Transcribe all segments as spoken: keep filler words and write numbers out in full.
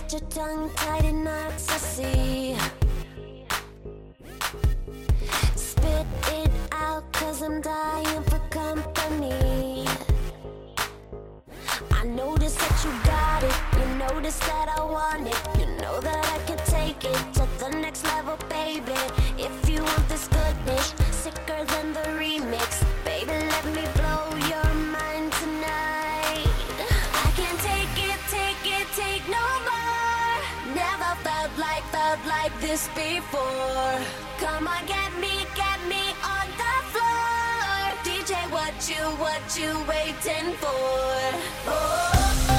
got your tongue tied in knots, I see. Spit it out, cause I'm dying for company. I notice that you got it, you notice that I want it. You know that I can take it to the next level, baby. If you want this goodness, sicker than the remix, baby, let me blow your mind tonight. I can't take it, take it, take no more. Never felt like, felt like this before. Come on, get me, get me on the floor. D J, what you, what you waiting for? Oh.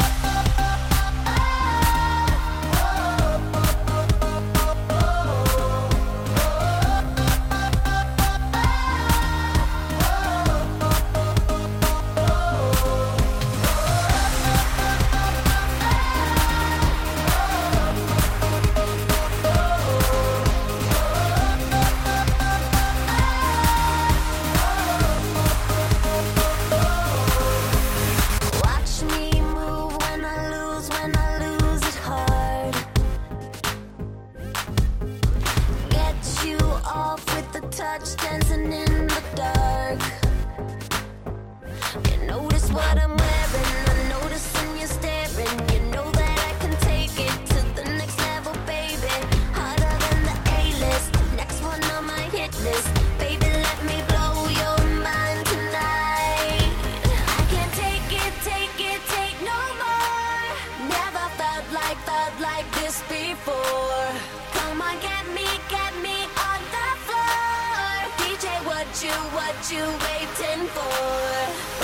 Touch dancing in the dark. You notice what I'm wearing, I notice when you're staring. You know that I can take it to the next level, baby. Harder than the A-list, next one on my hit list. Baby, let me blow your mind tonight. I can't take it, take it, take no more. Never felt like, felt like this before. Come on, get me, get me on the floor. What you, what you waiting for?